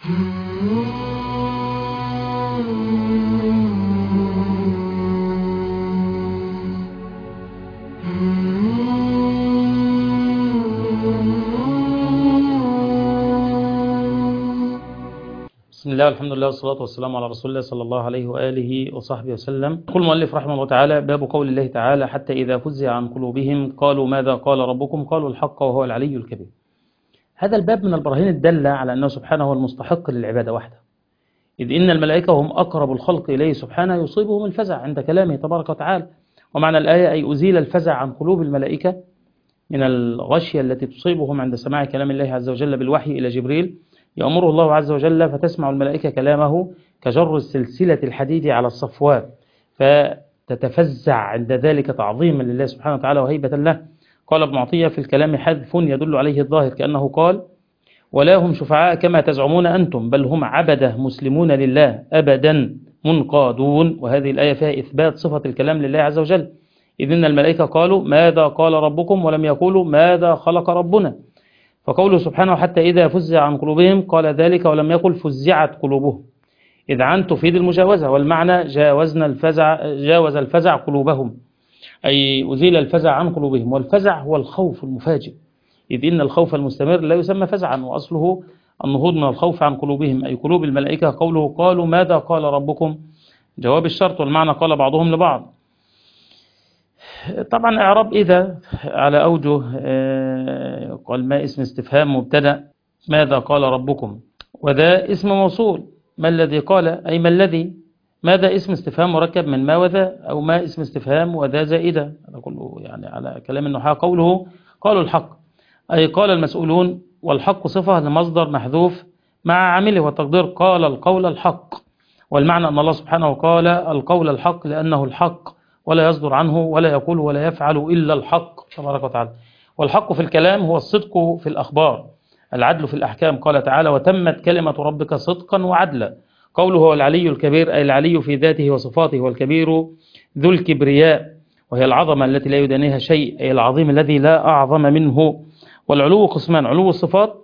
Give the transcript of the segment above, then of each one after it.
بسم الله والحمد لله والصلاة والسلام على رسول الله صلى الله عليه وآله وصحبه وسلم. يقول المؤلف رحمه الله تعالى: باب قول الله تعالى: حتى إذا فزع عن قلوبهم قالوا ماذا قال ربكم قالوا الحق وهو العلي الكبير. هذا الباب من البراهين الدالة على أنه سبحانه هو المستحق للعبادة وحده، إذ إن الملائكة هم أقرب الخلق إليه سبحانه يصيبهم الفزع عند كلامه تبارك وتعالى. ومعنى الآية أي أزيل الفزع عن قلوب الملائكة من الغشية التي تصيبهم عند سماع كلام الله عز وجل بالوحي إلى جبريل، يأمره الله عز وجل فتسمع الملائكة كلامه كجر السلسلة الحديد على الصفوان، فتتفزع عند ذلك تعظيما لله سبحانه وتعالى وهيبة له. قال ابن عطية: في الكلام حذف يدل عليه الظاهر، كأنه قال: ولا هم شفعاء كما تزعمون أنتم، بل هم عبده مسلمون لله أبدا منقادون. وهذه الآية فيها إثبات صفة الكلام لله عز وجل، إذ إن الملائكة قالوا ماذا قال ربكم ولم يقولوا ماذا خلق ربنا. فقوله سبحانه: حتى إذا فزع عن قلوبهم قال ذلك ولم يقل فزعت قلوبهم، إذ عن تفيد المجاوزة، والمعنى جاوز الفزع قلوبهم، أي أزيل الفزع عن قلوبهم. والفزع هو الخوف المفاجئ، إذ إن الخوف المستمر لا يسمى فزعا، وأصله النهوض من الخوف عن قلوبهم أي قلوب الملائكة. قوله قالوا ماذا قال ربكم جواب الشرط، والمعنى قال بعضهم لبعض. طبعا إعراب إذا على أوجه قال ما اسم استفهام مبتدأ، ماذا قال ربكم، وذا اسم موصول، ما الذي قال أي ما الذي، ماذا اسم استفهام مركب من ما وذا، أو ما اسم استفهام وذا زائدة، هذا كله يعني على كلام النحاة. قوله قالوا الحق أي قال المسؤولون، والحق صفة لمصدر محذوف مع عامله، والتقدير قال القول الحق. والمعنى أن الله سبحانه قال القول الحق لأنه الحق ولا يصدر عنه ولا يقول ولا يفعل إلا الحق تبارك وتعالى. والحق في الكلام هو الصدق في الأخبار، العدل في الأحكام. قال تعالى: وتمت كلمة ربك صدقا وعدلا. قوله هو العلي الكبير أي العلي في ذاته وصفاته، والكبير ذو الكبرياء وهي العظمة التي لا يدانيها شيء، أي العظيم الذي لا أعظم منه. والعلو قسمان: علو الصفات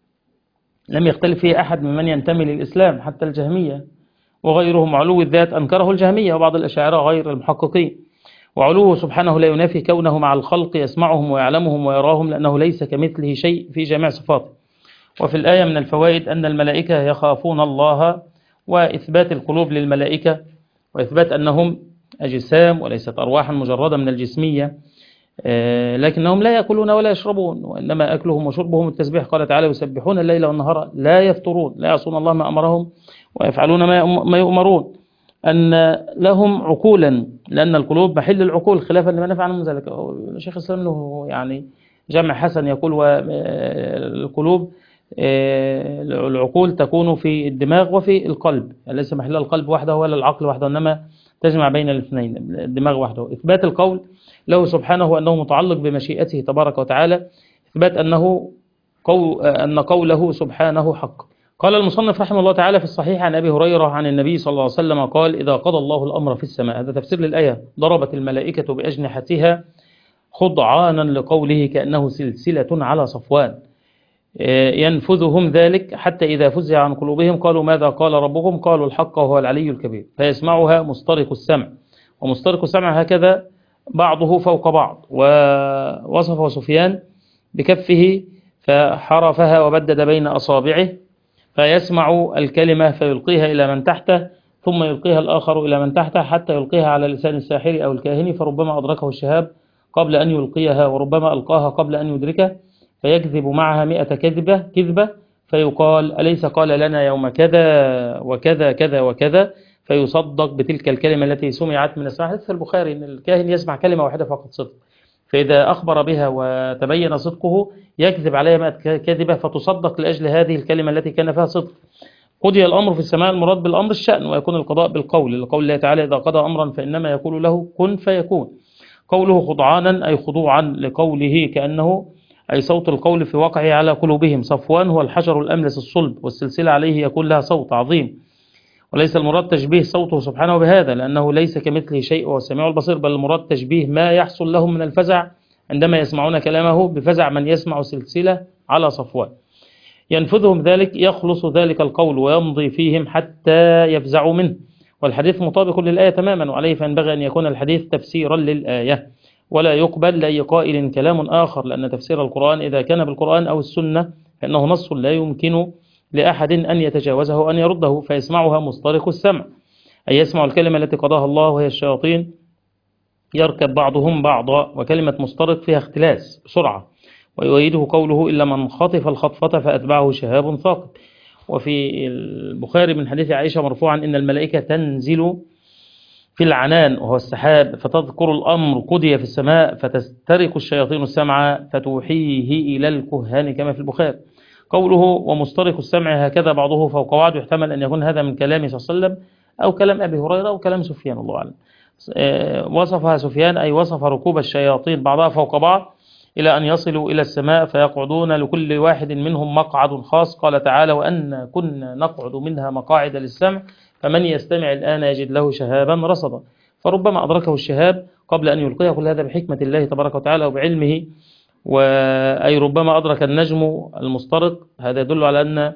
لم يختلف فيه أحد ممن ينتمي للإسلام حتى الجهمية وغيرهم، علو الذات أنكره الجهمية وبعض الأشاعرة غير المحققين. وعلوه سبحانه لا ينافي كونه مع الخلق يسمعهم ويعلمهم ويراهم، لأنه ليس كمثله شيء في جميع صفاته. وفي الآية من الفوائد أن الملائكة يخافون الله، وإثبات القلوب للملائكة، وإثبات أنهم أجسام وليست أرواحا مجردة من الجسمية، لكنهم لا يأكلون ولا يشربون، وإنما أكلهم وشربهم التسبيح. قال تعالى: يسبحون الليل والنهار لا يفترون، لا يعصون الله ما أمرهم ويفعلون ما يؤمرون. أن لهم عقولا، لأن القلوب محل العقول، خلافا لما نفع عنهم ذلك. الشيخ الإسلام له يعني جمع حسن يقول: والقلوب العقول تكون في الدماغ وفي القلب، يعني ليس محل القلب وحده ولا العقل وحده، إنما تجمع بين الاثنين، الدماغ وحده. إثبات القول له سبحانه أنه متعلق بمشيئته تبارك وتعالى، إثبات أن قوله سبحانه حق. قال المصنف رحمه الله تعالى في الصحيح عن أبي هريرة عن النبي صلى الله عليه وسلم قال: إذا قضى الله الأمر في السماء، هذا تفسير للآية، ضربت الملائكة بأجنحتها خضعانا لقوله كأنه سلسلة على صفوان، ينفذهم ذلك حتى إذا فزع عن قلوبهم قالوا ماذا قال ربكم قالوا الحق وهو العلي الكبير، فيسمعها مسترق السمع. ومسترق السمع هكذا بعضه فوق بعض. ووصفه سفيان بكفه فحرفها وبدد بين أصابعه، فيسمع الكلمة فيلقيها إلى من تحته، ثم يلقيها الآخر إلى من تحته، حتى يلقيها على لسان الساحر أو الكاهن، فربما أدركه الشهاب قبل أن يلقيها، وربما ألقاها قبل أن يدركه، فيكذب معها 100 كذبة، فيقال: أليس قال لنا يوم كذا وكذا كذا وكذا، فيصدق بتلك الكلمة التي سمعت من السماء. حديث البخاري أن الكاهن يسمع كلمة واحدة فقط صدق، فإذا أخبر بها وتبين صدقه يكذب عليها 100 كذبة فتصدق لأجل هذه الكلمة التي كان فيها صدق. قضي الأمر في السماء، المراد بالأمر الشأن، ويكون القضاء بالقول، لقول الله تعالى: إذا قضى أمرا فإنما يقول له كن فيكون. قوله خضعانا أي خضوعا لقوله، كأنه أي صوت القول في وقعه على قلوبهم. صفوان هو الحجر الأملس الصلب، والسلسلة عليه يكون لها صوت عظيم، وليس المراد تشبيه صوته سبحانه بهذا، لأنه ليس كمثله شيء وهو السميع البصير، بل المراد تشبيه ما يحصل لهم من الفزع عندما يسمعون كلامه بفزع من يسمع سلسلة على صفوان. ينفذهم ذلك يخلص ذلك القول ويمضي فيهم حتى يفزعوا منه. والحديث مطابق للآية تماما، وعليه فينبغي أن يكون الحديث تفسيرا للآية، ولا يقبل لأي قائل كلام آخر، لأن تفسير القرآن إذا كان بالقرآن أو السنة فإنه نص لا يمكن لأحد أن يتجاوزه وأن يرده، فيسمعها مسترق السمع، أي يسمع الكلمة التي قضاها الله وهي الشياطين يركب بعضهم بعضا، وكلمة مسترق فيها اختلاس بسرعة. ويؤيده قوله إلا من خطف الخطفة فأتبعه شهاب ثاقب. وفي البخاري من حديث عائشة مرفوعا إن الملائكة تنزل في العنان وهو السحاب فتذكر الأمر قضي في السماء فتسترق الشياطين السمع فتوحيه إلى الكهان كما في البخاري. قوله ومسترق السمع هكذا بعضه فوق بعض، يحتمل أن يكون هذا من كلامه صلى الله عليه وسلم أو كلام أبي هريرة أو كلام سفيان، الله أعلم. وصفها سفيان أي وصف ركوب الشياطين بعضها فوق بعض إلى أن يصلوا إلى السماء فيقعدون لكل واحد منهم مقعد خاص. قال تعالى وأن كنا نقعد منها مقاعد للسمع فمن يستمع الآن يجد له شهابا رصدا. فربما أدركه الشهاب قبل أن يلقيه، كل هذا بحكمة الله تبارك وتعالى وبعلمه. وأي ربما أدرك النجم المسترق، هذا يدل على أن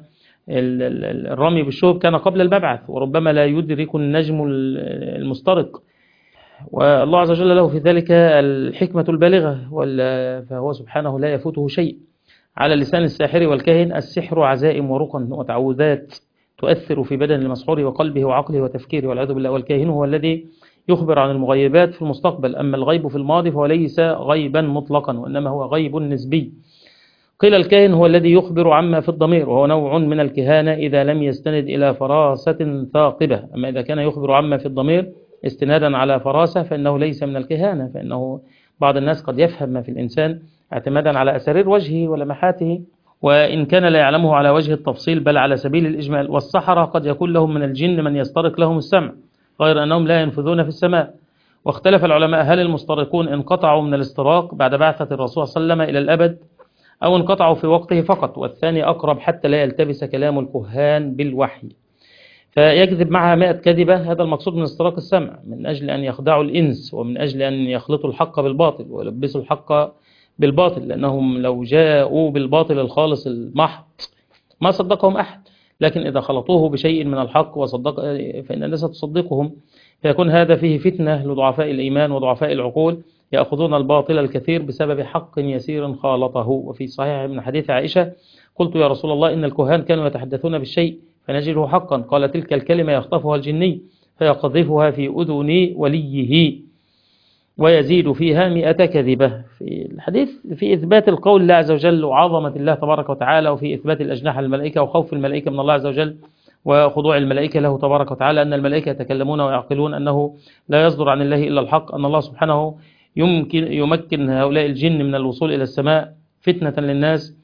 الرمي بالشهب كان قبل المبعث، وربما لا يدرك النجم المسترق، والله عز وجل له في ذلك الحكمة البالغة، فهو سبحانه لا يفوته شيء. على لسان الساحر والكاهن السحر عزائم ورقا وتعوذات تؤثر في بدن المسحور وقلبه وعقله وتفكيره والعياذ بالله. والكاهن هو الذي يخبر عن المغيبات في المستقبل، أما الغيب في الماضي فهو ليس غيبا مطلقا وإنما هو غيب نسبي. قيل الكاهن هو الذي يخبر عما في الضمير، وهو نوع من الكهانة إذا لم يستند إلى فراسة ثاقبة. أما إذا كان يخبر عما في الضمير استنادا على فراسة فإنه ليس من الكهانة، فإنه بعض الناس قد يفهم ما في الإنسان اعتمادا على أسرار وجهه ولمحاته، وإن كان لا يعلمه على وجه التفصيل بل على سبيل الإجمال. والسحرة قد يكون لهم من الجن من يسترق لهم السمع غير أنهم لا ينفذون في السماء. واختلف العلماء هل المسترقون انقطعوا من الاستراق بعد بعثة الرسول صلى الله عليه وسلم إلى الأبد أو انقطعوا في وقته فقط، والثاني أقرب حتى لا يلتبس كلام الكهان بالوحي فيكذب معها 100 كذبة. هذا المقصود من استراق السمع، من أجل أن يخدعوا الإنس ومن أجل أن يخلطوا الحق بالباطل ويلبسوا الحق بالباطل، لأنهم لو جاءوا بالباطل الخالص المحض ما صدقهم أحد، لكن إذا خلطوه بشيء من الحق وصدق فإن الناس تصدقهم، فيكون هذا فيه فتنة لضعفاء الإيمان وضعفاء العقول يأخذون الباطل الكثير بسبب حق يسير خالطه. وفي صحيح من حديث عائشة قلت يا رسول الله إن الكهان كانوا يتحدثون بالشيء فنجده حقا، قال تلك الكلمة يخطفها الجني فيقذفها في أذن وليه ويزيد فيها 100 كذبة. في الحديث في إثبات القول الله عز وجل وعظمة الله تبارك وتعالى، وفي إثبات الأجنحة للملائكة وخوف الملائكة من الله عز وجل وخضوع الملائكة له تبارك وتعالى، أن الملائكة يتكلمون ويعقلون، أنه لا يصدر عن الله إلا الحق، أن الله سبحانه يمكن هؤلاء الجن من الوصول إلى السماء فتنة للناس،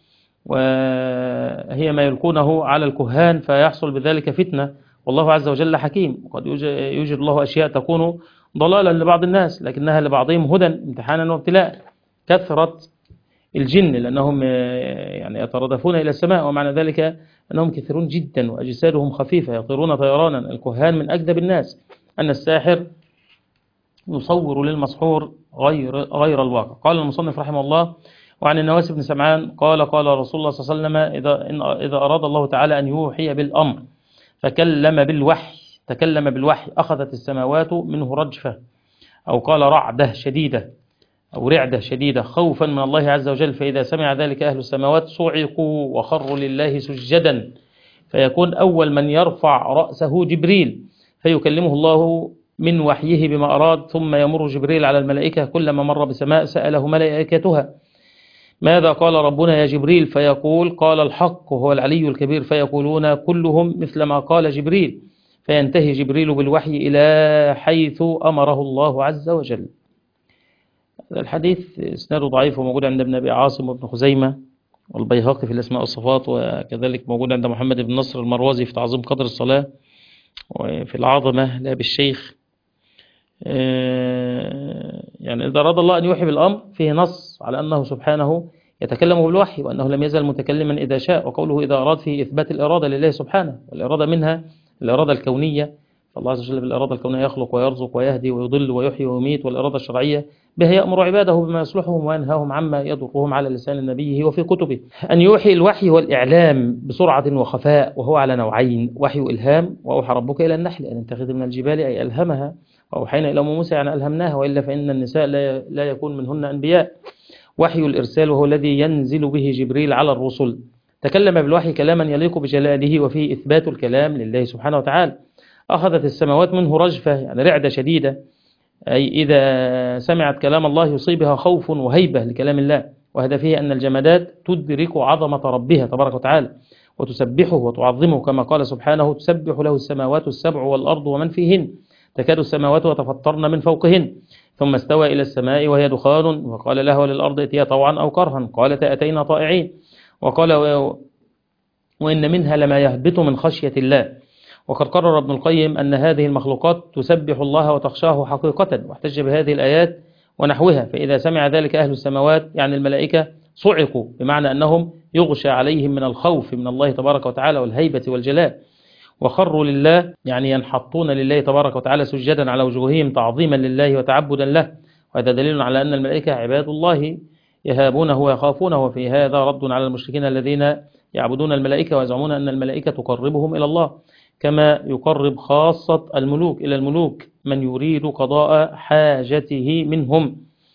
وهي ما يلقونه على الكهان فيحصل بذلك فتنة، والله عز وجل حكيم. وقد يوجد الله أشياء تكون ضلالا لبعض الناس لكنها لبعضهم هدى امتحانا وابتلاء. كثرة الجن لأنهم يعني يتردفون إلى السماء، ومعنى ذلك أنهم كثيرون جدا وأجسادهم خفيفة يطيرون طيرانا. الكهان من أكذب الناس، أن الساحر يصور للمسحور غير الواقع. قال المصنف رحمه الله وعن النواس بن سمعان قال قال رسول الله صلى الله عليه وسلم إذا أراد الله تعالى أن يوحي بالأمر تكلم بالوحي أخذت السماوات منه رجفة، أو قال رعدة شديدة أو رعدة شديدة خوفا من الله عز وجل، فإذا سمع ذلك أهل السماوات صعقوا وخروا لله سجدا، فيكون أول من يرفع رأسه جبريل فيكلمه الله من وحيه بما أراد، ثم يمر جبريل على الملائكة كلما مر بسماء سأله ملائكتها ماذا قال ربنا يا جبريل، فيقول قال الحق وهو العلي الكبير، فيقولون كلهم مثل ما قال جبريل، فينتهي جبريل بالوحي إلى حيث أمره الله عز وجل. الحديث إسناده ضعيف وموجود عند ابن أبي عاصم وابن خزيمة والبيهقي في الأسماء والصفات، وكذلك موجود عند محمد بن نصر المروزي في تعظيم قدر الصلاة وفي العظمة لا بالشيخ. يعني إذا أراد الله أن يوحي بالأمر فيه نص على أنه سبحانه يتكلم بالوحي وأنه لم يزل متكلما إذا شاء، وقوله إذا أراد فيه إثبات الإرادة لله سبحانه، والإرادة منها الإرادة الكونية، فالله عز وجل بالإرادة الكونية يخلق ويرزق ويهدي ويضل ويحيي ويميت، والإرادة الشرعية بها يأمر عباده بما يصلحهم وينهاهم عما يضرهم على لسان نبيه وفي كتبه. أن يوحي الوحي والإعلام بسرعة وخفاء، وهو على نوعين: وحي إلهام، وأوحى ربك إلى النحل أن اتخذ من الجبال، أي ألهمها، وأوحينا إلى موسى يعني ألهمناها، وإلا فإن النساء لا يكون منهن أنبياء. وحي الإرسال وهو الذي ينزل به جبريل على الرسل. تكلم بالوحي كلاما يليق بجلاله وفيه إثبات الكلام لله سبحانه وتعالى. أخذت السماوات منه رجفة، يعني رعدة شديدة، أي إذا سمعت كلام الله يصيبها خوف وهيبة لكلام الله. وهذا فيه أن الجمادات تدرك عظمة ربها تبارك وتعالى وتسبحه وتعظمه، كما قال سبحانه: تسبح له السماوات السبع والأرض ومن فيهن، تكاد السماوات يتفطرن من فوقهن، ثم استوى إلى السماء وهي دخان وقال لها وللأرض ائتيا طوعا أو كرها قالتا أتينا طائعين، وقال: وإن منها لما يهبط من خشية الله. وقد قرر ابن القيم أن هذه المخلوقات تسبح الله وتخشاه حقيقة، واحتج بهذه الآيات ونحوها. فإذا سمع ذلك أهل السماوات يعني الملائكة صعقوا، بمعنى أنهم يغشى عليهم من الخوف من الله تبارك وتعالى والهيبة والجلال، وخروا لله يعني ينحطون لله تبارك وتعالى سجدا على وجوههم تعظيما لله وتعبدا له. وهذا دليل على أن الملائكة عباد الله يهابونه ويخافونه. وفي هذا رد على المشركين الذين يعبدون الملائكة ويزعمون أن الملائكة تقربهم إلى الله، كما يقرب خاصة الملوك إلى الملوك من يريد قضاء حاجته منهم.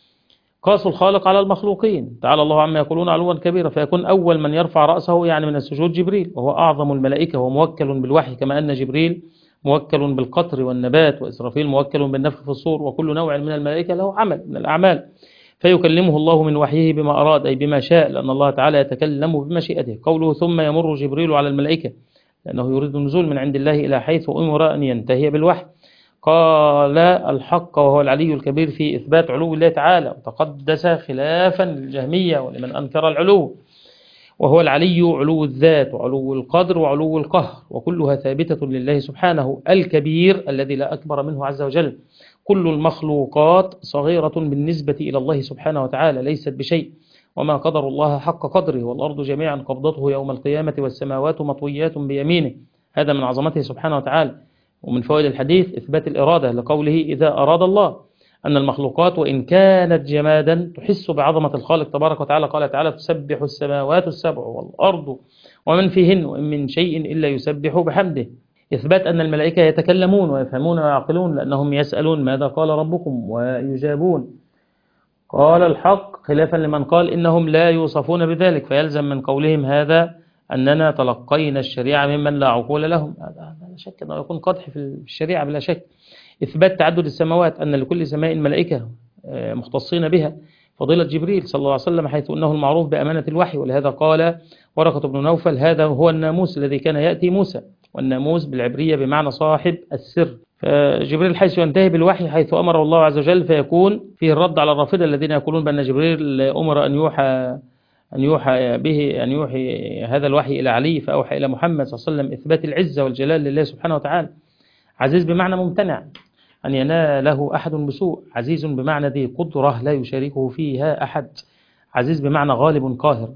قاس الخالق على المخلوقين، تعالى الله عما يقولون علوا كبيرا، فيكون أول من يرفع رأسه يعني من السجود جبريل، وهو أعظم الملائكة وموكل بالوحي، كما أن جبريل موكل بالقطر والنبات، وإسرافيل موكل بالنفخ في الصور، وكل نوع من الملائكة له عمل من الأعمال، فيكلمه الله من وحيه بما أراد أي بما شاء، لأن الله تعالى يتكلم بمشيئته. قوله ثم يمر جبريل على الملائكة لأنه يريد النزول من عند الله إلى حيث أمر أن ينتهي بالوحي. قال الحق وهو العلي الكبير في إثبات علو الله تعالى، وتقدس خلافا للجهمية ولمن أنكر العلو. وهو العلي علو الذات وعلو القدر وعلو القهر، وكلها ثابتة لله سبحانه الكبير الذي لا أكبر منه عز وجل. كل المخلوقات صغيرة بالنسبة إلى الله سبحانه وتعالى، ليست بشيء. وما قدر الله حق قدره، والأرض جميعا قبضته يوم القيامة والسماوات مطويات بيمينه. هذا من عظمته سبحانه وتعالى. ومن فوائد الحديث إثبات الإرادة لقوله إذا أراد الله، أن المخلوقات وإن كانت جمادا تحس بعظمة الخالق تبارك وتعالى. قال تعالى: تسبح السماوات السبع والأرض ومن فيهن وإن من شيء إلا يسبح بحمده. إثبات أن الملائكة يتكلمون ويفهمون ويعقلون، لأنهم يسألون ماذا قال ربكم ويجابون. قال الحق خلافا لمن قال إنهم لا يوصفون بذلك، فيلزم من قولهم هذا أننا تلقينا الشريعة ممن لا عقول لهم. هذا لا شك أنه يكون قدح في الشريعة بلا شك. إثبات تعدد السماوات، أن لكل سماء ملائكة مختصين بها. فضيلة جبريل صلى الله عليه وسلم حيث أنه المعروف بأمانة الوحي، ولهذا قال ورقة بن نوفل: هذا هو الناموس الذي كان يأتي موسى. والناموس بالعبرية بمعنى صاحب السر. فجبريل حيث ينتهي بالوحي حيث أمر الله عز وجل، فيكون فيه الرد على الرافضة الذين يقولون بأن جبريل أمر أن يوحي هذا الوحي إلى علي فأوحى إلى محمد صلى الله عليه وسلم. إثبات العزة والجلال لله سبحانه وتعالى. عزيز بمعنى ممتنع أن يناله أحد بسوء، عزيز بمعنى ذي قدرة لا يشاركه فيها أحد، عزيز بمعنى غالب قاهر.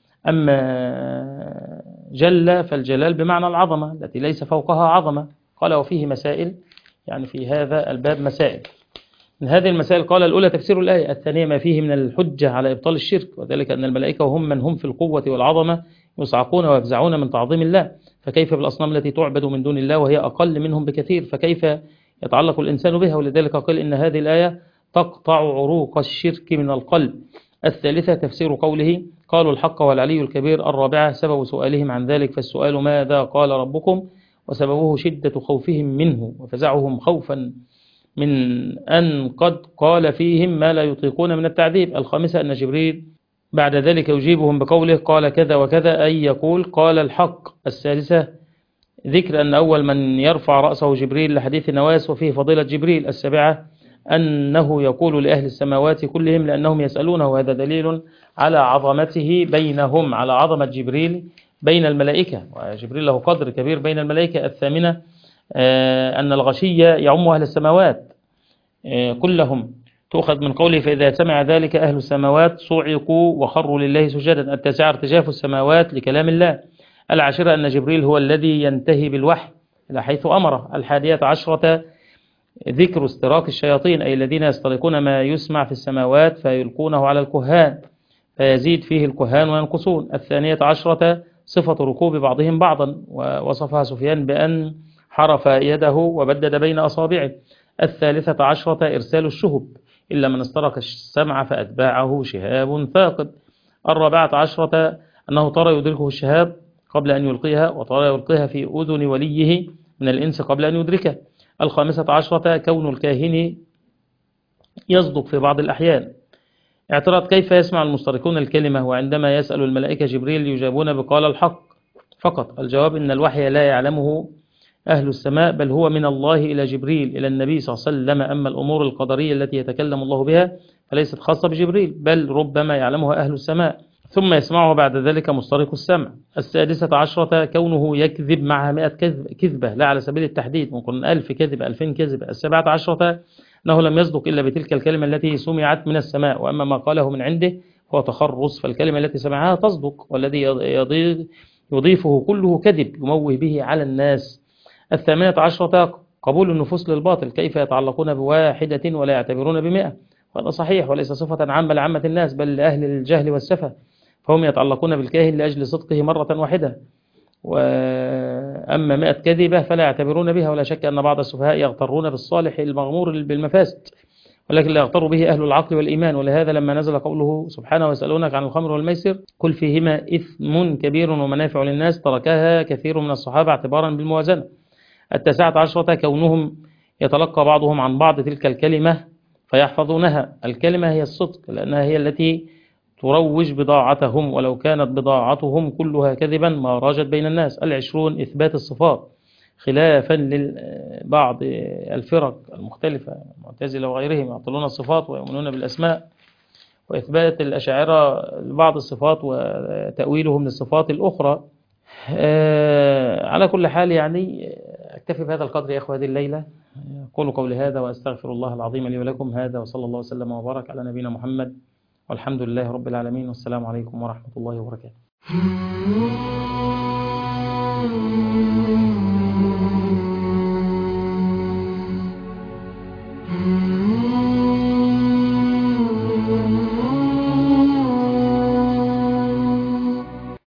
أما جل فالجلال بمعنى العظمة التي ليس فوقها عظمة. قال وفيه مسائل، يعني في هذا الباب مسائل. من هذه المسائل قال: الأولى تفسير الآية، الثانية ما فيه من الحجة على إبطال الشرك، وذلك أن الملائكة هم من هم في القوة والعظمة يصعقون ويفزعون من تعظيم الله، فكيف بالأصنام التي تعبد من دون الله وهي أقل منهم بكثير، فكيف يتعلق الإنسان بها؟ ولذلك قال إن هذه الآية تقطع عروق الشرك من القلب. الثالثة تفسير قوله: قالوا الحق والعلي الكبير. الرابعة سبب سؤالهم عن ذلك، فالسؤال ماذا قال ربكم، وسببه شدة خوفهم منه وفزعهم خوفا من أن قد قال فيهم ما لا يطيقون من التعذيب. الخامسة أن جبريل بعد ذلك يجيبهم بقوله قال كذا وكذا، أي يقول قال الحق. السادسة ذكر أن أول من يرفع رأسه جبريل لحديث النواس وفيه فضيلة جبريل. السابعة أنه يقول لأهل السماوات كلهم لأنهم يسألونه، وهذا دليل على عظمته بينهم، على عظمة جبريل بين الملائكة، وجبريل له قدر كبير بين الملائكة. الثامنة أن الغشية يعم أهل السماوات كلهم، تؤخذ من قوله فإذا سمع ذلك أهل السماوات صعقوا وخروا لله سجدا. التاسعة ارتجاف السماوات لكلام الله. العاشرة أن جبريل هو الذي ينتهي بالوحي، إلى حيث أمره. 11 ذكر استراق الشياطين، أي الذين يسترقون ما يسمع في السماوات فيلقونه على الكهان فيزيد فيه الكهان وينقصون. 12 صفة ركوب بعضهم بعضا، ووصفها سفيان بأن حرف يده وبدد بين أصابعه. 13 إرسال الشهب، إلا من استرق السمع فأتباعه شهاب ثاقب. 14 أنه ترى يدركه الشهاب قبل أن يلقيها، وترى يلقيها في أذن وليه من الإنس قبل أن يدركه. 15 كون الكاهن يصدق في بعض الأحيان. اعتراض: كيف يسمع المسترقون الكلمة وعندما يسأل الملائكة جبريل يجابون بقال الحق فقط؟ الجواب: إن الوحي لا يعلمه أهل السماء، بل هو من الله إلى جبريل إلى النبي صلى الله عليه وسلم. أما الأمور القدرية التي يتكلم الله بها فليست خاصة بجبريل، بل ربما يعلمها أهل السماء ثم يسمعه بعد ذلك مسترق السمع. 16 كونه يكذب معها 100 كذبة، لا على سبيل التحديد، ممكن 1000 كذبة 2000 كذبة. 17 أنه لم يصدق إلا بتلك الكلمة التي سمعت من السماء، وأما ما قاله من عنده هو تخرص، فالكلمة التي سمعها تصدق، والذي يضيفه كله كذب يموه به على الناس. 18 قبول النفوس للباطل، كيف يتعلقون بواحدة ولا يعتبرون ب100؟ وهذا صحيح، وليس صفة عامة لعامة الناس بل لأهل الجهل والسفة، فهم يتعلقون بالكاهن لأجل صدقه مرة واحدة، وأما 100 كذبة فلا يعتبرون بها. ولا شك أن بعض السفهاء يغترون بالصالح المغمور بالمفاسد، ولكن لا يغتر به أهل العقل والإيمان. ولهذا لما نزل قوله سبحانه: ويسألونك عن الخمر والميسر قل فيهما إثم كبير ومنافع للناس، تركها كثير من الصحابة اعتبارا بالموازنة. 19 كونهم يتلقى بعضهم عن بعض تلك الكلمة فيحفظونها. الكلمة هي الصدق، لأنها هي التي تروج بضاعتهم، ولو كانت بضاعتهم كلها كذبا ما راجت بين الناس. 20 إثبات الصفات، خلافا لبعض الفرق المختلفة المعتزلة وغيرهم يعطلون الصفات ويؤمنون بالأسماء، وإثبات الأشاعرة لبعض الصفات وتأويلهم للصفات الأخرى. على كل حال يعني أكتفي بهذا القدر يا أخوة هذه الليلة. أقول قولي هذا وأستغفر الله العظيم لي ولكم. هذا وصلى الله وسلم وبارك على نبينا محمد، والحمد لله رب العالمين، والسلام عليكم ورحمة الله وبركاته.